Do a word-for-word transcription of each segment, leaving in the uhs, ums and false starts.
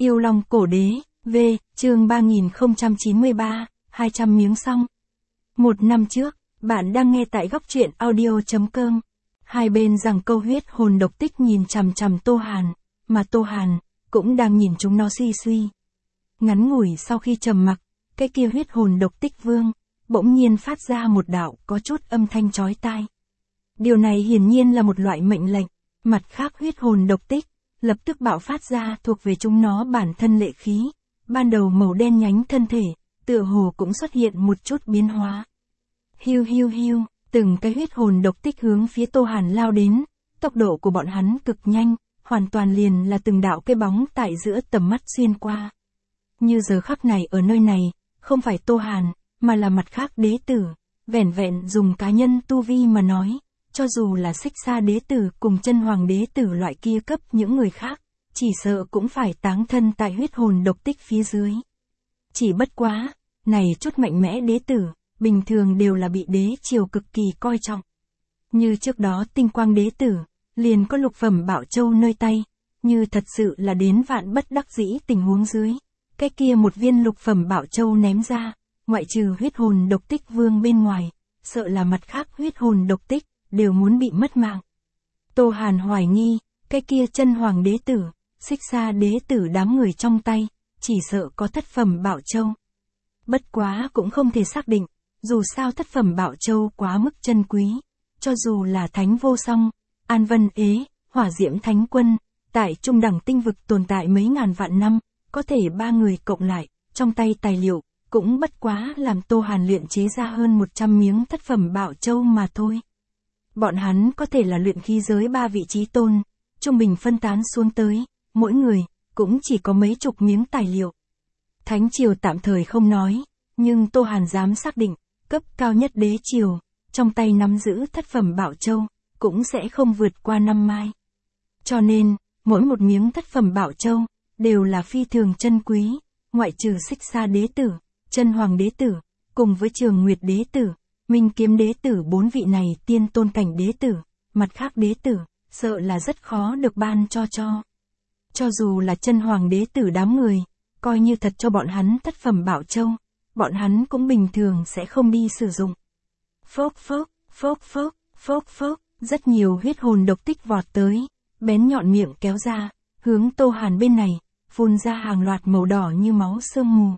Yêu Long Cổ Đế, V, chương ba nghìn không trăm chín mươi ba, hai trăm miếng xong. Một năm trước, bạn đang nghe tại góc truyện audio.com. Hai bên rằng câu huyết hồn độc tích nhìn chằm chằm Tô Hàn, mà Tô Hàn cũng đang nhìn chúng nó suy suy. Ngắn ngủi sau khi trầm mặc, cái kia huyết hồn độc tích vương bỗng nhiên phát ra một đạo có chút âm thanh chói tai. Điều này hiển nhiên là một loại mệnh lệnh, mặt khác huyết hồn độc tích lập tức bạo phát ra thuộc về chúng nó bản thân lệ khí, ban đầu màu đen nhánh thân thể, tựa hồ cũng xuất hiện một chút biến hóa. Hiu hiu hiu, từng cái huyết hồn độc tích hướng phía Tô Hàn lao đến, tốc độ của bọn hắn cực nhanh, hoàn toàn liền là từng đạo cái bóng tại giữa tầm mắt xuyên qua. Như giờ khắc này ở nơi này, không phải Tô Hàn, mà là mặt khác đế tử, vẻn vẹn dùng cá nhân tu vi mà nói, cho dù là Xích Sa đế tử cùng Chân Hoàng đế tử loại kia cấp những người khác, chỉ sợ cũng phải táng thân tại huyết hồn độc tích phía dưới. Chỉ bất quá, này chút mạnh mẽ đế tử, bình thường đều là bị đế triều cực kỳ coi trọng. Như trước đó Tinh Quang đế tử, liền có lục phẩm bảo châu nơi tay, như thật sự là đến vạn bất đắc dĩ tình huống dưới. Cái kia một viên lục phẩm bảo châu ném ra, ngoại trừ huyết hồn độc tích vương bên ngoài, sợ là mặt khác huyết hồn độc tích, đều muốn bị mất mạng. Tô Hàn hoài nghi, cái kia Chân Hoàng đế tử, Xích Sa đế tử đám người trong tay, chỉ sợ có thất phẩm bảo châu. Bất quá cũng không thể xác định, dù sao thất phẩm bảo châu quá mức chân quý, cho dù là Thánh Vô Song, An Vân Ế, Hỏa Diễm Thánh Quân, tại trung đẳng tinh vực tồn tại mấy ngàn vạn năm, có thể ba người cộng lại, trong tay tài liệu, cũng bất quá làm Tô Hàn luyện chế ra hơn một trăm miếng thất phẩm bảo châu mà thôi. Bọn hắn có thể là luyện khí giới ba vị trí tôn, trung bình phân tán xuống tới, mỗi người, cũng chỉ có mấy chục miếng tài liệu. Thánh triều tạm thời không nói, nhưng Tô Hàn dám xác định, cấp cao nhất đế triều, trong tay nắm giữ thất phẩm bảo châu, cũng sẽ không vượt qua năm mai. Cho nên, mỗi một miếng thất phẩm bảo châu, đều là phi thường chân quý, ngoại trừ Xích Sa đế tử, Chân Hoàng đế tử, cùng với Trường Nguyệt đế tử, Minh Kiếm đế tử bốn vị này tiên tôn cảnh đế tử, mặt khác đế tử, sợ là rất khó được ban cho cho. Cho dù là Chân Hoàng đế tử đám người, coi như thật cho bọn hắn thất phẩm bảo châu, bọn hắn cũng bình thường sẽ không đi sử dụng. Phốc phốc, phốc phốc, phốc phốc, rất nhiều huyết hồn độc tích vọt tới, bén nhọn miệng kéo ra, hướng Tô Hàn bên này, phun ra hàng loạt màu đỏ như máu sương mù.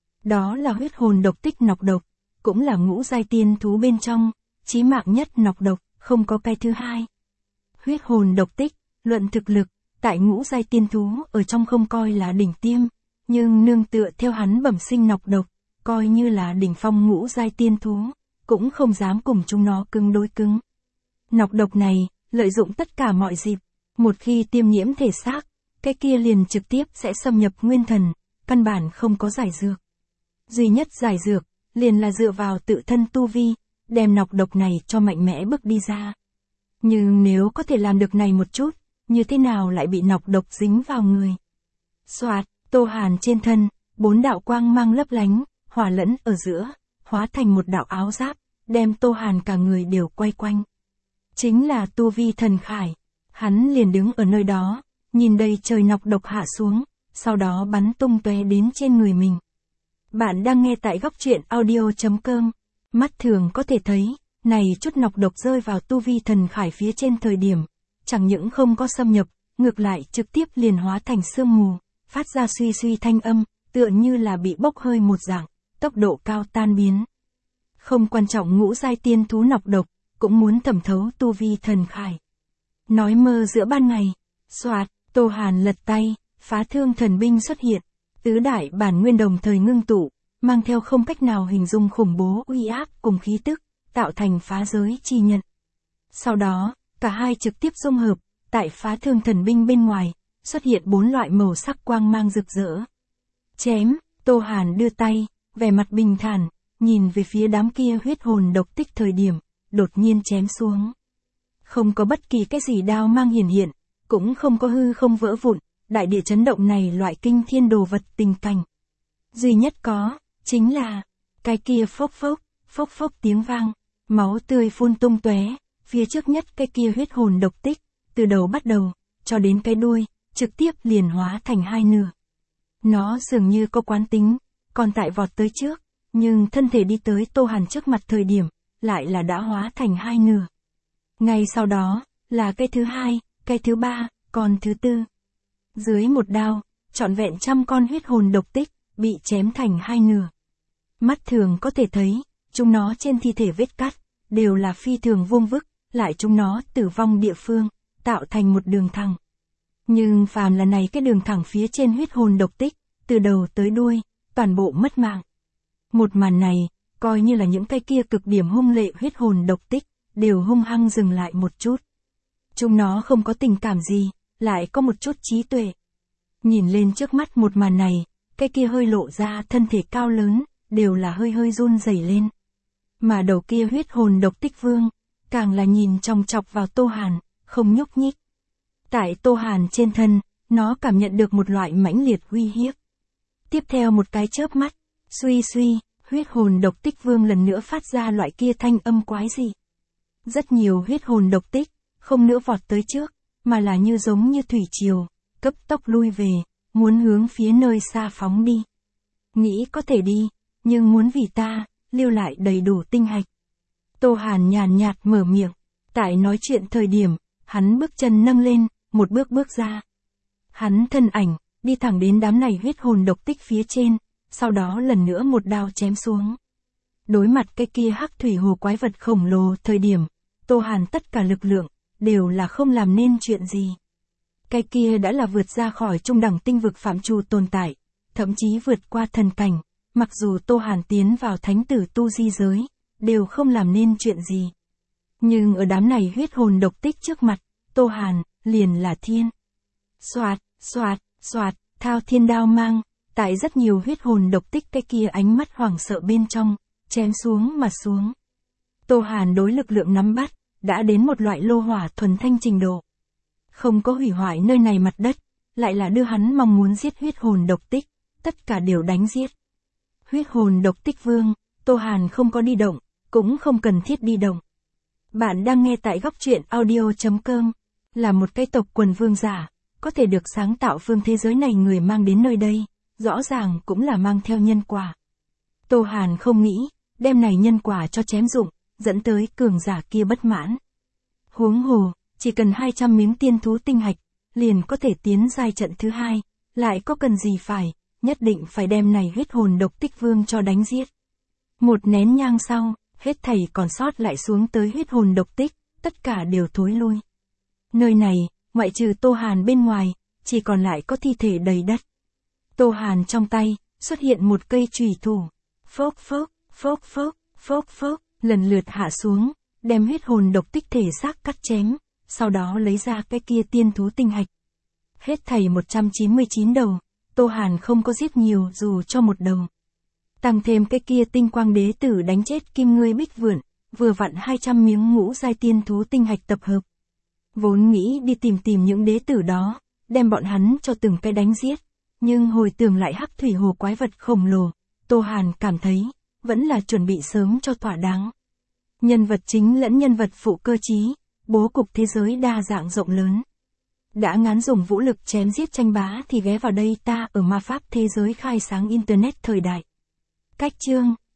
Đó là huyết hồn độc tích nọc độc, cũng là ngũ giai tiên thú bên trong, chí mạng nhất nọc độc, không có cái thứ hai. Huyết hồn độc tích, luận thực lực, tại ngũ giai tiên thú ở trong không coi là đỉnh tiêm, nhưng nương tựa theo hắn bẩm sinh nọc độc, coi như là đỉnh phong ngũ giai tiên thú, cũng không dám cùng chúng nó cứng đối cứng. Nọc độc này, lợi dụng tất cả mọi dịp, một khi tiêm nhiễm thể xác, cái kia liền trực tiếp sẽ xâm nhập nguyên thần, căn bản không có giải dược. Duy nhất giải dược, liền là dựa vào tự thân tu vi, đem nọc độc này cho mạnh mẽ bước đi ra. Nhưng nếu có thể làm được này một chút, như thế nào lại bị nọc độc dính vào người? Soạt, Tô Hàn trên thân, bốn đạo quang mang lấp lánh, hòa lẫn ở giữa, hóa thành một đạo áo giáp, đem Tô Hàn cả người đều quay quanh. Chính là tu vi thần khải, hắn liền đứng ở nơi đó, nhìn đầy trời nọc độc hạ xuống, sau đó bắn tung tóe đến trên người mình. Bạn đang nghe tại góc truyện audio.com, mắt thường có thể thấy, này chút nọc độc rơi vào tu vi thần khải phía trên thời điểm, chẳng những không có xâm nhập, ngược lại trực tiếp liền hóa thành sương mù, phát ra suy suy thanh âm, tựa như là bị bốc hơi một dạng, tốc độ cao tan biến. Không quan trọng ngũ giai tiên thú nọc độc, cũng muốn thẩm thấu tu vi thần khải. Nói mơ giữa ban ngày, soạt, Tô Hàn lật tay, phá thương thần binh xuất hiện, tứ đại bản nguyên đồng thời ngưng tụ, mang theo không cách nào hình dung khủng bố uy áp cùng khí tức, tạo thành phá giới chi nhận. Sau đó, cả hai trực tiếp dung hợp, tại phá thương thần binh bên ngoài, xuất hiện bốn loại màu sắc quang mang rực rỡ. Chém, Tô Hàn đưa tay, vẻ mặt bình thản, nhìn về phía đám kia huyết hồn độc tích thời điểm, đột nhiên chém xuống. Không có bất kỳ cái gì đao mang hiển hiện, cũng không có hư không vỡ vụn, đại địa chấn động này loại kinh thiên đồ vật tình cảnh. Duy nhất có, chính là, cái kia phốc phốc, phốc phốc tiếng vang, máu tươi phun tung tóe, phía trước nhất cái kia huyết hồn độc tích, từ đầu bắt đầu, cho đến cái đuôi, trực tiếp liền hóa thành hai nửa. Nó dường như có quán tính, còn tại vọt tới trước, nhưng thân thể đi tới Tô Hàn trước mặt thời điểm, lại là đã hóa thành hai nửa. Ngay sau đó, là cái thứ hai, cái thứ ba, còn thứ tư. Dưới một đao, trọn vẹn trăm con huyết hồn độc tích, bị chém thành hai nửa. Mắt thường có thể thấy, chúng nó trên thi thể vết cắt, đều là phi thường vuông vức, lại chúng nó tử vong địa phương, tạo thành một đường thẳng. Nhưng phàm là này cái đường thẳng phía trên huyết hồn độc tích, từ đầu tới đuôi, toàn bộ mất mạng. Một màn này, coi như là những cái kia cực điểm hung lệ huyết hồn độc tích, đều hung hăng dừng lại một chút. Chúng nó không có tình cảm gì, lại có một chút trí tuệ. Nhìn lên trước mắt một màn này, cái kia hơi lộ ra thân thể cao lớn, đều là hơi hơi run rẩy lên. Mà đầu kia huyết hồn độc tích vương, càng là nhìn chòng chọc vào Tô Hàn, không nhúc nhích. Tại Tô Hàn trên thân, nó cảm nhận được một loại mãnh liệt uy hiếp. Tiếp theo một cái chớp mắt, suy suy, huyết hồn độc tích vương lần nữa phát ra loại kia thanh âm quái dị. Rất nhiều huyết hồn độc tích, không nữa vọt tới trước, mà là như giống như thủy triều, cấp tốc lui về, muốn hướng phía nơi xa phóng đi. Nghĩ có thể đi, nhưng muốn vì ta, lưu lại đầy đủ tinh hạch. Tô Hàn nhàn nhạt mở miệng, tại nói chuyện thời điểm, hắn bước chân nâng lên, một bước bước ra. Hắn thân ảnh, đi thẳng đến đám này huyết hồn độc tích phía trên, sau đó lần nữa một đao chém xuống. Đối mặt cái kia hắc thủy hồ quái vật khổng lồ thời điểm, Tô Hàn tất cả lực lượng, đều là không làm nên chuyện gì. Cái kia đã là vượt ra khỏi trung đẳng tinh vực phạm trù tồn tại, thậm chí vượt qua thần cảnh, mặc dù Tô Hàn tiến vào thánh tử tu di giới, đều không làm nên chuyện gì. Nhưng ở đám này huyết hồn độc tích trước mặt, Tô Hàn, liền là thiên. Xoạt, xoạt, xoạt, thao thiên đao mang, tại rất nhiều huyết hồn độc tích cái kia ánh mắt hoảng sợ bên trong, chém xuống mà xuống. Tô Hàn đối lực lượng nắm bắt, đã đến một loại lô hỏa thuần thanh trình độ. Không có hủy hoại nơi này mặt đất, lại là đưa hắn mong muốn giết huyết hồn độc tích, tất cả đều đánh giết. Huyết hồn độc tích vương, Tô Hàn không có đi động, cũng không cần thiết đi động. Bạn đang nghe tại góc truyện audio chấm com, là một cái tộc quần vương giả, có thể được sáng tạo phương thế giới này người mang đến nơi đây, rõ ràng cũng là mang theo nhân quả. Tô Hàn không nghĩ, đem này nhân quả cho chém dụng, dẫn tới cường giả kia bất mãn. Huống hồ, chỉ cần hai trăm miếng tiên thú tinh hạch, liền có thể tiến giai trận thứ hai, lại có cần gì phải, nhất định phải đem này huyết hồn độc tích vương cho đánh giết. Một nén nhang sau, hết thảy còn sót lại xuống tới huyết hồn độc tích, tất cả đều thối lui. Nơi này, ngoại trừ Tô Hàn bên ngoài, chỉ còn lại có thi thể đầy đất. Tô Hàn trong tay, xuất hiện một cây chùy thủ. Phốc phốc, phốc phốc, phốc phốc, lần lượt hạ xuống, đem huyết hồn độc tích thể xác cắt chém, sau đó lấy ra cái kia tiên thú tinh hạch. Hết thảy một trăm chín mươi chín đầu, Tô Hàn không có giết nhiều dù cho một đầu. Tăng thêm cái kia tinh quang đế tử đánh chết kim ngươi bích vượn, vừa vặn hai trăm miếng ngũ giai tiên thú tinh hạch tập hợp. Vốn nghĩ đi tìm tìm những đế tử đó, đem bọn hắn cho từng cái đánh giết, nhưng hồi tưởng lại hắc thủy hồ quái vật khổng lồ, Tô Hàn cảm thấy, vẫn là chuẩn bị sớm cho thỏa đáng. Nhân vật chính lẫn nhân vật phụ cơ trí, bố cục thế giới đa dạng rộng lớn. Đã ngán dùng vũ lực chém giết tranh bá thì ghé vào đây ta ở ma pháp thế giới khai sáng internet thời đại. Cách chương